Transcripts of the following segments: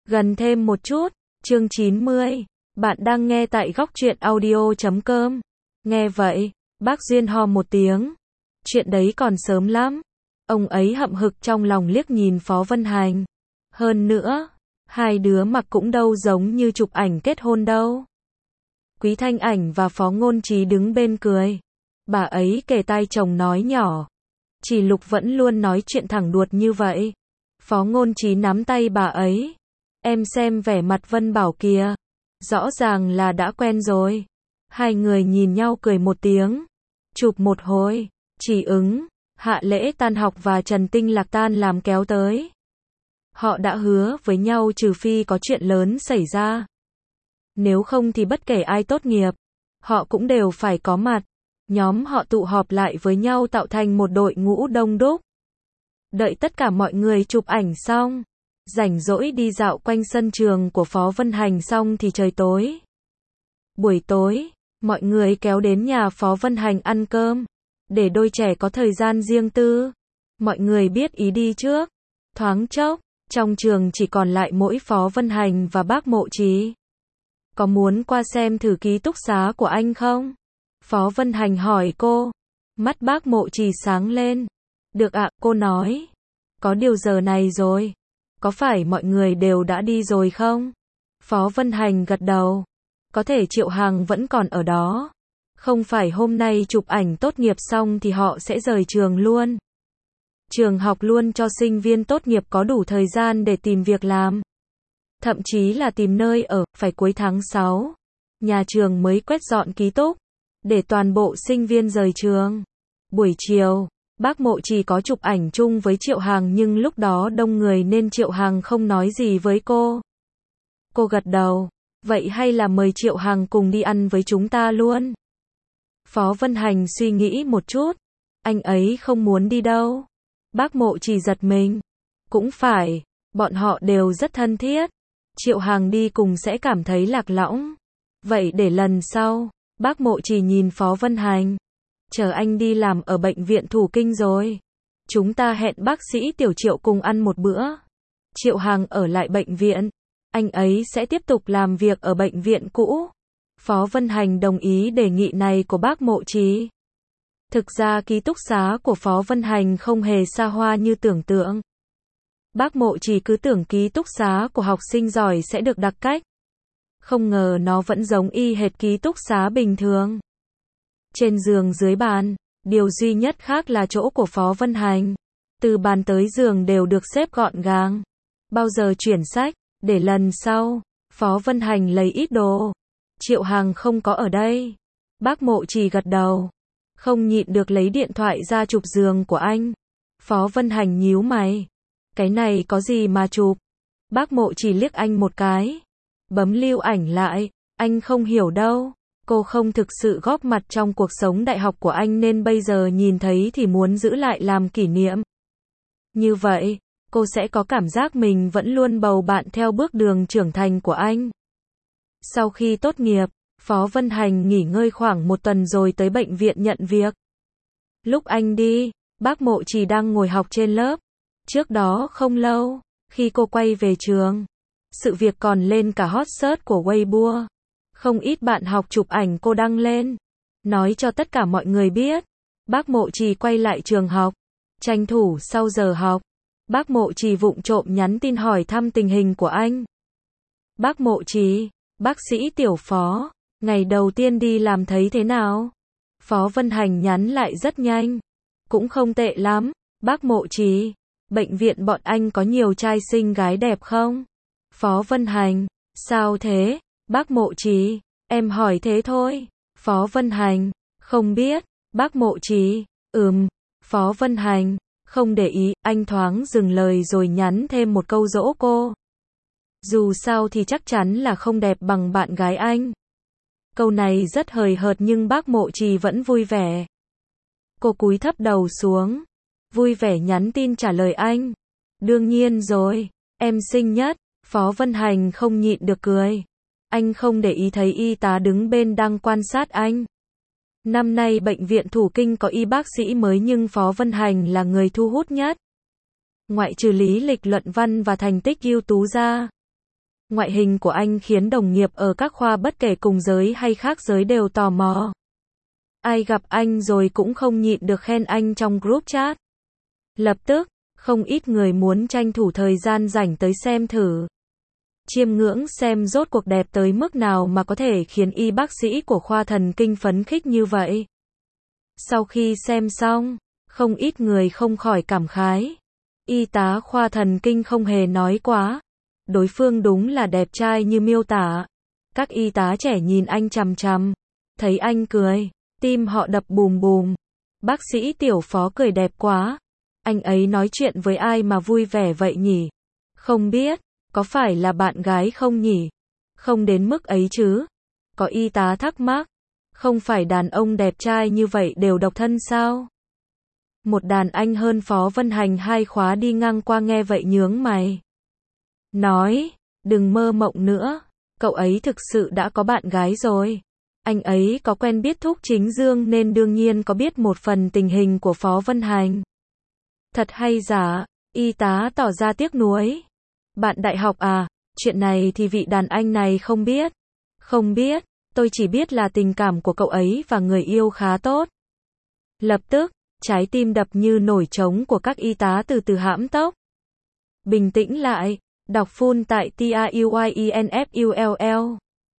Gần thêm một chút, chương 90. Bạn đang nghe tại góc truyện audio.com. Nghe vậy, bác Duyên ho một tiếng. Chuyện đấy còn sớm lắm. Ông ấy hậm hực trong lòng liếc nhìn Phó Vân Hành. Hơn nữa, hai đứa mặc cũng đâu giống như chụp ảnh kết hôn đâu. Quý Thanh Ảnh và Phó Ngôn Trí đứng bên cười. Bà ấy kề tai chồng nói nhỏ. Chỉ Lục vẫn luôn nói chuyện thẳng đuột như vậy. Phó Ngôn Trí nắm tay bà ấy. Em xem vẻ mặt Vân Bảo kìa. Rõ ràng là đã quen rồi. Hai người nhìn nhau cười một tiếng. Chụp một hồi. Chỉ ứng, Hạ Lễ tan học và Trần Tinh Lạc tan làm kéo tới. Họ đã hứa với nhau trừ phi có chuyện lớn xảy ra. Nếu không thì bất kể ai tốt nghiệp, họ cũng đều phải có mặt. Nhóm họ tụ họp lại với nhau tạo thành một đội ngũ đông đúc. Đợi tất cả mọi người chụp ảnh xong, rảnh rỗi đi dạo quanh sân trường của Phó Vân Hành xong thì trời tối. Buổi tối, mọi người kéo đến nhà Phó Vân Hành ăn cơm, để đôi trẻ có thời gian riêng tư. Mọi người biết ý đi trước. Thoáng chốc, trong trường chỉ còn lại mỗi Phó Vân Hành và bác Mộ Trí. Có muốn qua xem thử ký túc xá của anh không? Phó Vân Hành hỏi cô. Mắt bác Mộ Trí sáng lên. Được ạ, cô nói. Có điều giờ này rồi. Có phải mọi người đều đã đi rồi không? Phó Vân Hành gật đầu. Có thể Triệu Hằng vẫn còn ở đó. Không phải hôm nay chụp ảnh tốt nghiệp xong thì họ sẽ rời trường luôn. Trường học luôn cho sinh viên tốt nghiệp có đủ thời gian để tìm việc làm. Thậm chí là tìm nơi ở, phải cuối tháng 6. Nhà trường mới quét dọn ký túc, để toàn bộ sinh viên rời trường. Buổi chiều, bác Mộ Trí có chụp ảnh chung với Triệu Hằng nhưng lúc đó đông người nên Triệu Hằng không nói gì với cô. Cô gật đầu. Vậy hay là mời Triệu Hằng cùng đi ăn với chúng ta luôn? Phó Vân Hành suy nghĩ một chút. Anh ấy không muốn đi đâu. Bác Mộ Trí giật mình. Cũng phải, bọn họ đều rất thân thiết. Triệu Hằng đi cùng sẽ cảm thấy lạc lõng. Vậy để lần sau, bác Mộ Trí nhìn Phó Vân Hành. Chờ anh đi làm ở bệnh viện Thủ Kinh rồi. Chúng ta hẹn bác sĩ Tiểu Triệu cùng ăn một bữa. Triệu Hằng ở lại bệnh viện. Anh ấy sẽ tiếp tục làm việc ở bệnh viện cũ. Phó Vân Hành đồng ý đề nghị này của bác Mộ Trí. Thực ra ký túc xá của Phó Vân Hành không hề xa hoa như tưởng tượng. Bác Mộ Trí cứ tưởng ký túc xá của học sinh giỏi sẽ được đặc cách. Không ngờ nó vẫn giống y hệt ký túc xá bình thường. Trên giường dưới bàn, điều duy nhất khác là chỗ của Phó Vân Hành. Từ bàn tới giường đều được xếp gọn gàng. Bao giờ chuyển sách, để lần sau. Phó Vân Hành lấy ít đồ. Triệu Hằng không có ở đây. Bác Mộ Trí gật đầu. Không nhịn được lấy điện thoại ra chụp giường của anh. Phó Vân Hành nhíu mày. Cái này có gì mà chụp? Bác Mộ Trí liếc anh một cái. Bấm lưu ảnh lại. Anh không hiểu đâu. Cô không thực sự góp mặt trong cuộc sống đại học của anh nên bây giờ nhìn thấy thì muốn giữ lại làm kỷ niệm. Như vậy, cô sẽ có cảm giác mình vẫn luôn bầu bạn theo bước đường trưởng thành của anh. Sau khi tốt nghiệp, Phó Vân Hành nghỉ ngơi khoảng một tuần rồi tới bệnh viện nhận việc. Lúc anh đi, bác Mộ Trí đang ngồi học trên lớp. Trước đó không lâu, khi cô quay về trường, sự việc còn lên cả hot search của Weibo. Không ít bạn học chụp ảnh cô đăng lên, nói cho tất cả mọi người biết. Bác Mộ Trí quay lại trường học, tranh thủ sau giờ học. Bác Mộ Trí vụng trộm nhắn tin hỏi thăm tình hình của anh. Bác Mộ Trí, bác sĩ Tiểu Phó, ngày đầu tiên đi làm thấy thế nào? Phó Vân Hành nhắn lại rất nhanh. Cũng không tệ lắm. Bác Mộ Trí, bệnh viện bọn anh có nhiều trai xinh gái đẹp không? Phó Vân Hành, sao thế? Bác Mộ Trí, em hỏi thế thôi. Phó Vân Hành, không biết. Bác Mộ Trí, Phó Vân Hành, không để ý, anh thoáng dừng lời rồi nhắn thêm một câu dỗ cô. Dù sao thì chắc chắn là không đẹp bằng bạn gái anh. Câu này rất hời hợt nhưng bác Mộ Trí vẫn vui vẻ. Cô cúi thấp đầu xuống, vui vẻ nhắn tin trả lời anh. Đương nhiên rồi, em xinh nhất. Phó Vân Hành không nhịn được cười. Anh không để ý thấy y tá đứng bên đang quan sát anh. Năm nay bệnh viện Thủ Kinh có y bác sĩ mới nhưng Phó Vân Hành là người thu hút nhất. Ngoại trừ lý lịch luận văn và thành tích ưu tú ra, Ngoại hình của anh khiến đồng nghiệp ở các khoa bất kể cùng giới hay khác giới đều tò mò. Ai gặp anh rồi cũng không nhịn được khen anh trong group chat. Lập tức, không ít người muốn tranh thủ thời gian rảnh tới xem thử. Chiêm ngưỡng xem rốt cuộc đẹp tới mức nào mà có thể khiến y bác sĩ của khoa thần kinh phấn khích như vậy. Sau khi xem xong, không ít người không khỏi cảm khái. Y tá khoa thần kinh không hề nói quá. Đối phương đúng là đẹp trai như miêu tả. Các y tá trẻ nhìn anh chằm chằm. Thấy anh cười, tim họ đập bùm bùm. Bác sĩ Tiểu Phó cười đẹp quá. Anh ấy nói chuyện với ai mà vui vẻ vậy nhỉ? Không biết, có phải là bạn gái không nhỉ? Không đến mức ấy chứ. Có y tá thắc mắc. Không phải đàn ông đẹp trai như vậy đều độc thân sao? Một đàn anh hơn Phó Vân Hành 2 khóa đi ngang qua nghe vậy nhướng mày. Nói, đừng mơ mộng nữa, cậu ấy thực sự đã có bạn gái rồi. Anh ấy có quen biết Thúc Chính Dương nên đương nhiên có biết một phần tình hình của Phó Vân Hành. Thật hay giả, y tá tỏ ra tiếc nuối. Bạn đại học à, chuyện này thì vị đàn anh này không biết. Không biết, tôi chỉ biết là tình cảm của cậu ấy và người yêu khá tốt. Lập tức, trái tim đập như nổi trống của các y tá từ từ hãm tốc. Bình tĩnh lại, đọc full tại TAUYINFULL.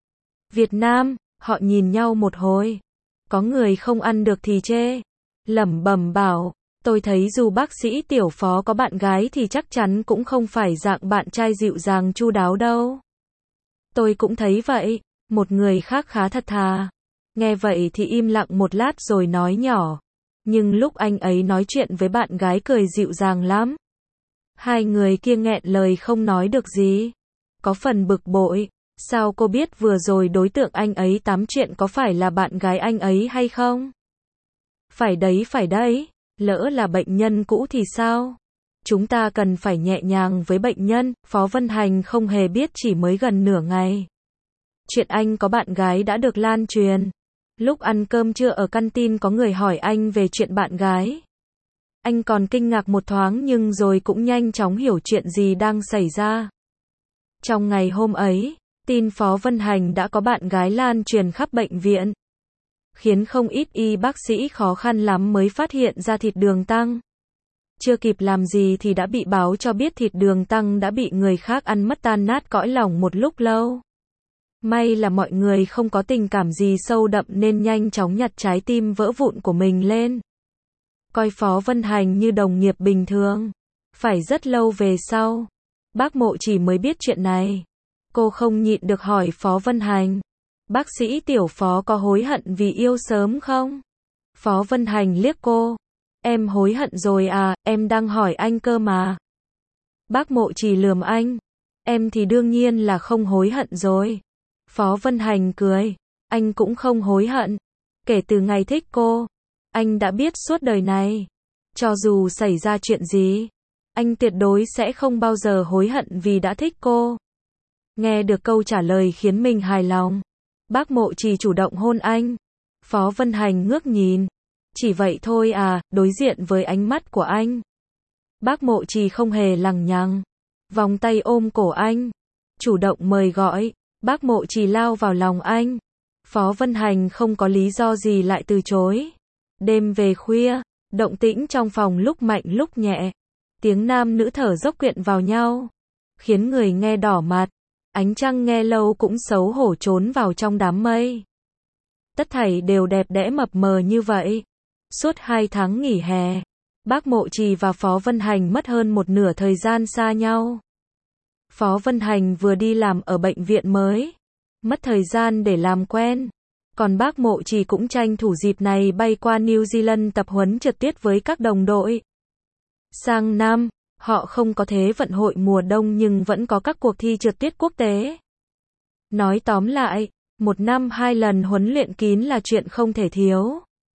Việt Nam, họ nhìn nhau một hồi. Có người không ăn được thì chê. Lẩm bẩm bảo, tôi thấy dù bác sĩ Tiểu Phó có bạn gái thì chắc chắn cũng không phải dạng bạn trai dịu dàng chu đáo đâu. Tôi cũng thấy vậy, một người khác khá thật thà. Nghe vậy thì im lặng một lát rồi nói nhỏ. Nhưng lúc anh ấy nói chuyện với bạn gái cười dịu dàng lắm. Hai người kia nghẹn lời không nói được gì. Có phần bực bội. Sao cô biết vừa rồi đối tượng anh ấy tám chuyện có phải là bạn gái anh ấy hay không? Phải đấy. Lỡ là bệnh nhân cũ thì sao? Chúng ta cần phải nhẹ nhàng với bệnh nhân. Phó Vân Hành không hề biết chỉ mới gần nửa ngày. Chuyện anh có bạn gái đã được lan truyền. Lúc ăn cơm trưa ở canteen có người hỏi anh về chuyện bạn gái. Anh còn kinh ngạc một thoáng nhưng rồi cũng nhanh chóng hiểu chuyện gì đang xảy ra. Trong ngày hôm ấy, tin Phó Vân Hành đã có bạn gái lan truyền khắp bệnh viện. Khiến không ít y bác sĩ khó khăn lắm mới phát hiện ra thịt đường tăng. Chưa kịp làm gì thì đã bị báo cho biết thịt đường tăng đã bị người khác ăn mất tan nát cõi lòng một lúc lâu. May là mọi người không có tình cảm gì sâu đậm nên nhanh chóng nhặt trái tim vỡ vụn của mình lên. Coi Phó Vân Hành như đồng nghiệp bình thường. Phải rất lâu về sau, bác Mộ Chỉ mới biết chuyện này. Cô không nhịn được hỏi Phó Vân Hành. Bác sĩ Tiểu Phó có hối hận vì yêu sớm không? Phó Vân Hành liếc cô. Em hối hận rồi à, em đang hỏi anh cơ mà. Bác Mộ Chỉ lườm anh. Em thì đương nhiên là không hối hận rồi. Phó Vân Hành cười. Anh cũng không hối hận. Kể từ ngày thích cô, anh đã biết suốt đời này. Cho dù xảy ra chuyện gì, anh tuyệt đối sẽ không bao giờ hối hận vì đã thích cô. Nghe được câu trả lời khiến mình hài lòng. Bác Mộ Chỉ chủ động hôn anh. Phó Vân Hành ngước nhìn. Chỉ vậy thôi à, đối diện với ánh mắt của anh. Bác Mộ Chỉ không hề lằng nhằng. Vòng tay ôm cổ anh. Chủ động mời gọi. Bác Mộ Chỉ lao vào lòng anh. Phó Vân Hành không có lý do gì lại từ chối. Đêm về khuya, động tĩnh trong phòng lúc mạnh lúc nhẹ. Tiếng nam nữ thở dốc quyện vào nhau. Khiến người nghe đỏ mặt. Ánh trăng nghe lâu cũng xấu hổ trốn vào trong đám mây. Tất thảy đều đẹp đẽ mập mờ như vậy. Suốt 2 tháng nghỉ hè, bác Mộ Chỉ và Phó Vân Hành mất hơn một nửa thời gian xa nhau. Phó Vân Hành vừa đi làm ở bệnh viện mới, mất thời gian để làm quen. Còn bác Mộ Chỉ cũng tranh thủ dịp này bay qua New Zealand tập huấn trượt tuyết với các đồng đội. Sang năm, họ không có Thế vận hội mùa đông nhưng vẫn có các cuộc thi trượt tuyết quốc tế. Nói tóm lại, một năm 2 lần huấn luyện kín là chuyện không thể thiếu.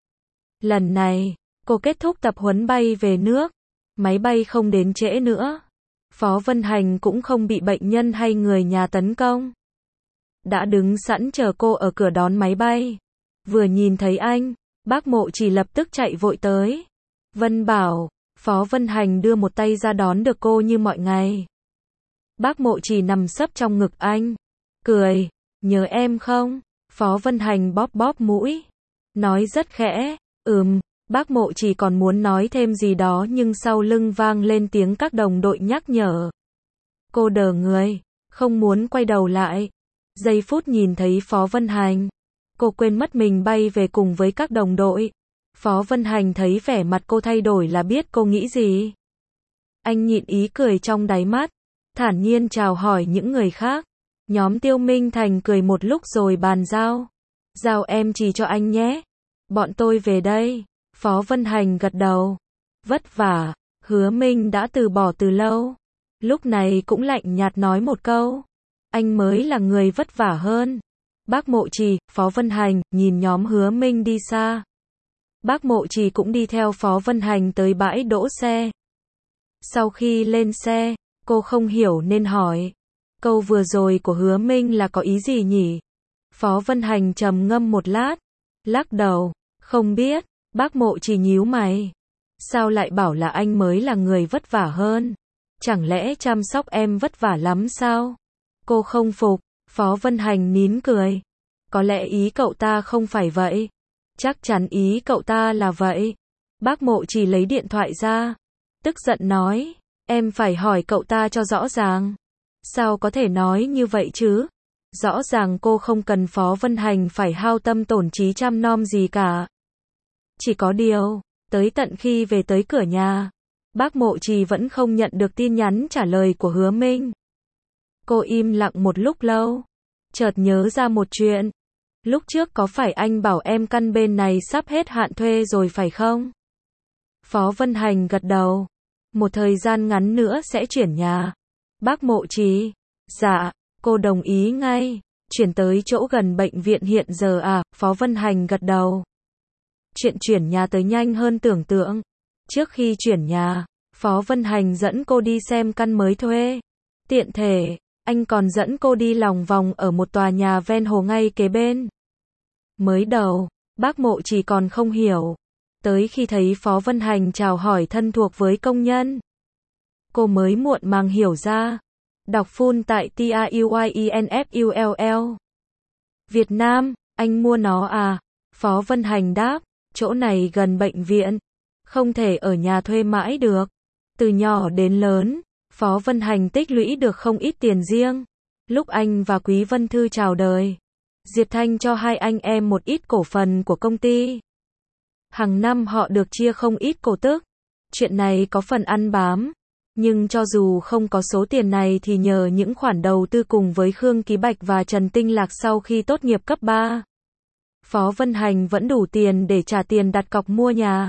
Lần này, cô kết thúc tập huấn bay về nước. Máy bay không đến trễ nữa. Phó Vân Hành cũng không bị bệnh nhân hay người nhà tấn công. Đã đứng sẵn chờ cô ở cửa đón máy bay. Vừa nhìn thấy anh, bác Mộ Chỉ lập tức chạy vội tới. Vân bảo, Phó Vân Hành đưa một tay ra đón được cô như mọi ngày. Bác Mộ Trì nằm sấp trong ngực anh. Cười. Nhớ em không? Phó Vân Hành bóp bóp mũi. Nói rất khẽ. Bác Mộ Trì còn muốn nói thêm gì đó nhưng sau lưng vang lên tiếng các đồng đội nhắc nhở. Cô đờ người. Không muốn quay đầu lại. Giây phút nhìn thấy Phó Vân Hành. Cô quên mất mình bay về cùng với các đồng đội. Phó Vân Hành thấy vẻ mặt cô thay đổi là biết cô nghĩ gì. Anh nhịn ý cười trong đáy mắt. Thản nhiên chào hỏi những người khác. Nhóm Tiêu Minh Thành cười một lúc rồi bàn giao. Giao em Trì cho anh nhé. Bọn tôi về đây. Phó Vân Hành gật đầu. Vất vả. Hứa Minh đã từ bỏ từ lâu. Lúc này cũng lạnh nhạt nói một câu. Anh mới là người vất vả hơn. Bác Mộ Trì, Phó Vân Hành, nhìn nhóm Hứa Minh đi xa. Bác Mộ Trì cũng đi theo Phó Vân Hành tới bãi đỗ xe. Sau khi lên xe, cô không hiểu nên hỏi. Câu vừa rồi của Hứa Minh là có ý gì nhỉ? Phó Vân Hành trầm ngâm một lát. Lắc đầu. Không biết. Bác Mộ Trì nhíu mày. Sao lại bảo là anh mới là người vất vả hơn? Chẳng lẽ chăm sóc em vất vả lắm sao? Cô không phục. Phó Vân Hành nín cười. Có lẽ ý cậu ta không phải vậy. Chắc chắn ý cậu ta là vậy. Bác Mộ Trì lấy điện thoại ra. Tức giận nói. Em phải hỏi cậu ta cho rõ ràng. Sao có thể nói như vậy chứ? Rõ ràng cô không cần Phó Vân Hành phải hao tâm tổn trí chăm nom gì cả. Chỉ có điều, tới tận khi về tới cửa nhà, bác Mộ Trì vẫn không nhận được tin nhắn trả lời của Hứa Minh. Cô im lặng một lúc lâu, chợt nhớ ra một chuyện. Lúc trước có phải anh bảo em căn bên này sắp hết hạn thuê rồi phải không? Phó Vân Hành gật đầu. Một thời gian ngắn nữa sẽ chuyển nhà. Bác Mộ Trì. Dạ, cô đồng ý ngay. Chuyển tới chỗ gần bệnh viện hiện giờ à? Phó Vân Hành gật đầu. Chuyện chuyển nhà tới nhanh hơn tưởng tượng. Trước khi chuyển nhà, Phó Vân Hành dẫn cô đi xem căn mới thuê. Tiện thể, anh còn dẫn cô đi lòng vòng ở một tòa nhà ven hồ ngay kế bên. Mới đầu, bác Mộ Trì còn không hiểu. Tới khi thấy Phó Vân Hành chào hỏi thân thuộc với công nhân, cô mới muộn màng hiểu ra. Đọc full tại TAUYINFULL. Việt Nam, anh mua nó à? Phó Vân Hành đáp, chỗ này gần bệnh viện, không thể ở nhà thuê mãi được. Từ nhỏ đến lớn, Phó Vân Hành tích lũy được không ít tiền riêng. Lúc anh và Quý Vân Thư chào đời, Diệp Thanh cho hai anh em một ít cổ phần của công ty. Hàng năm họ được chia không ít cổ tức. Chuyện này có phần ăn bám. Nhưng cho dù không có số tiền này thì nhờ những khoản đầu tư cùng với Khương Ký Bạch và Trần Tinh Lạc sau khi tốt nghiệp cấp 3, Phó Vân Hành vẫn đủ tiền để trả tiền đặt cọc mua nhà.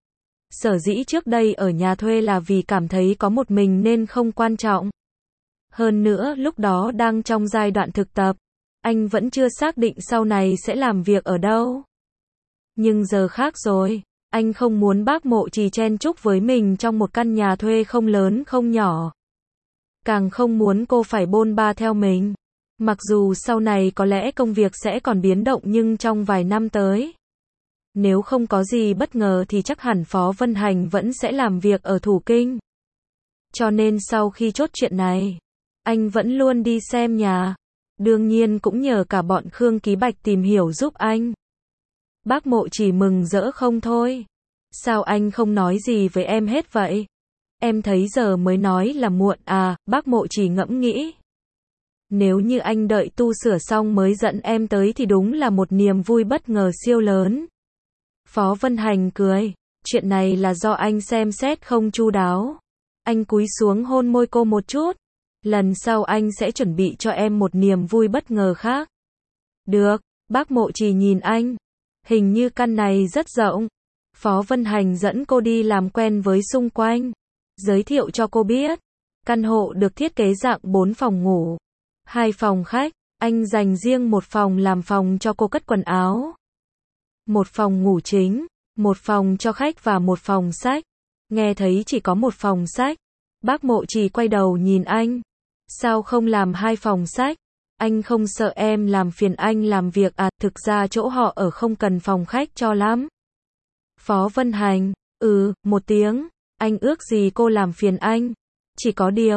Sở dĩ trước đây ở nhà thuê là vì cảm thấy có một mình nên không quan trọng. Hơn nữa lúc đó đang trong giai đoạn thực tập, anh vẫn chưa xác định sau này sẽ làm việc ở đâu. Nhưng giờ khác rồi, anh không muốn bác Mộ Trì chen chúc với mình trong một căn nhà thuê không lớn không nhỏ. Càng không muốn cô phải bôn ba theo mình. Mặc dù sau này có lẽ công việc sẽ còn biến động nhưng trong vài năm tới, nếu không có gì bất ngờ thì chắc hẳn Phó Vân Hành vẫn sẽ làm việc ở Thủ Kinh. Cho nên sau khi chốt chuyện này, anh vẫn luôn đi xem nhà. Đương nhiên cũng nhờ cả bọn Khương Ký Bạch tìm hiểu giúp anh. Bác Mộ Trì mừng rỡ không thôi. Sao anh không nói gì với em hết vậy? Em thấy giờ mới nói là muộn à? Bác Mộ Trì ngẫm nghĩ. Nếu như anh đợi tu sửa xong mới dẫn em tới thì đúng là một niềm vui bất ngờ siêu lớn. Phó Vân Hành cười. Chuyện này là do anh xem xét không chu đáo. Anh cúi xuống hôn môi cô một chút. Lần sau anh sẽ chuẩn bị cho em một niềm vui bất ngờ khác. Được, bác Mộ Trì nhìn anh. Hình như căn này rất rộng. Phó Vân Hành dẫn cô đi làm quen với xung quanh. Giới thiệu cho cô biết. Căn hộ được thiết kế dạng 4 phòng ngủ, 2 phòng khách. Anh dành riêng một phòng làm phòng cho cô cất quần áo. Một phòng ngủ chính, một phòng cho khách và một phòng sách. Nghe thấy chỉ có một phòng sách, bác Mộ Trì quay đầu nhìn anh. Sao không làm 2 phòng sách? Anh không sợ em làm phiền anh làm việc à? Thực ra chỗ họ ở không cần phòng khách cho lắm. Phó Vân Hành, một tiếng. Anh ước gì cô làm phiền anh. Chỉ có điều,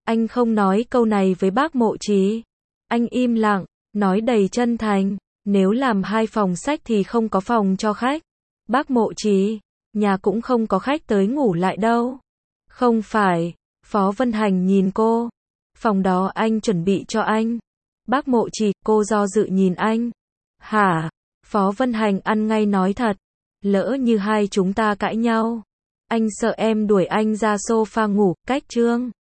Anh không nói câu này với bác Mộ Trí. Anh im lặng, nói đầy chân thành, nếu làm 2 phòng sách thì không có phòng cho khách. Bác Mộ Trí, nhà cũng không có khách tới ngủ lại đâu. Không phải, Phó Vân Hành nhìn cô. Phòng đó anh chuẩn bị cho anh. Bác Mộ Trí, cô do dự nhìn anh. Hả? Phó Vân Hành ăn ngay nói thật. Lỡ như hai chúng ta cãi nhau. Anh sợ em đuổi anh ra sofa ngủ, cách Trương.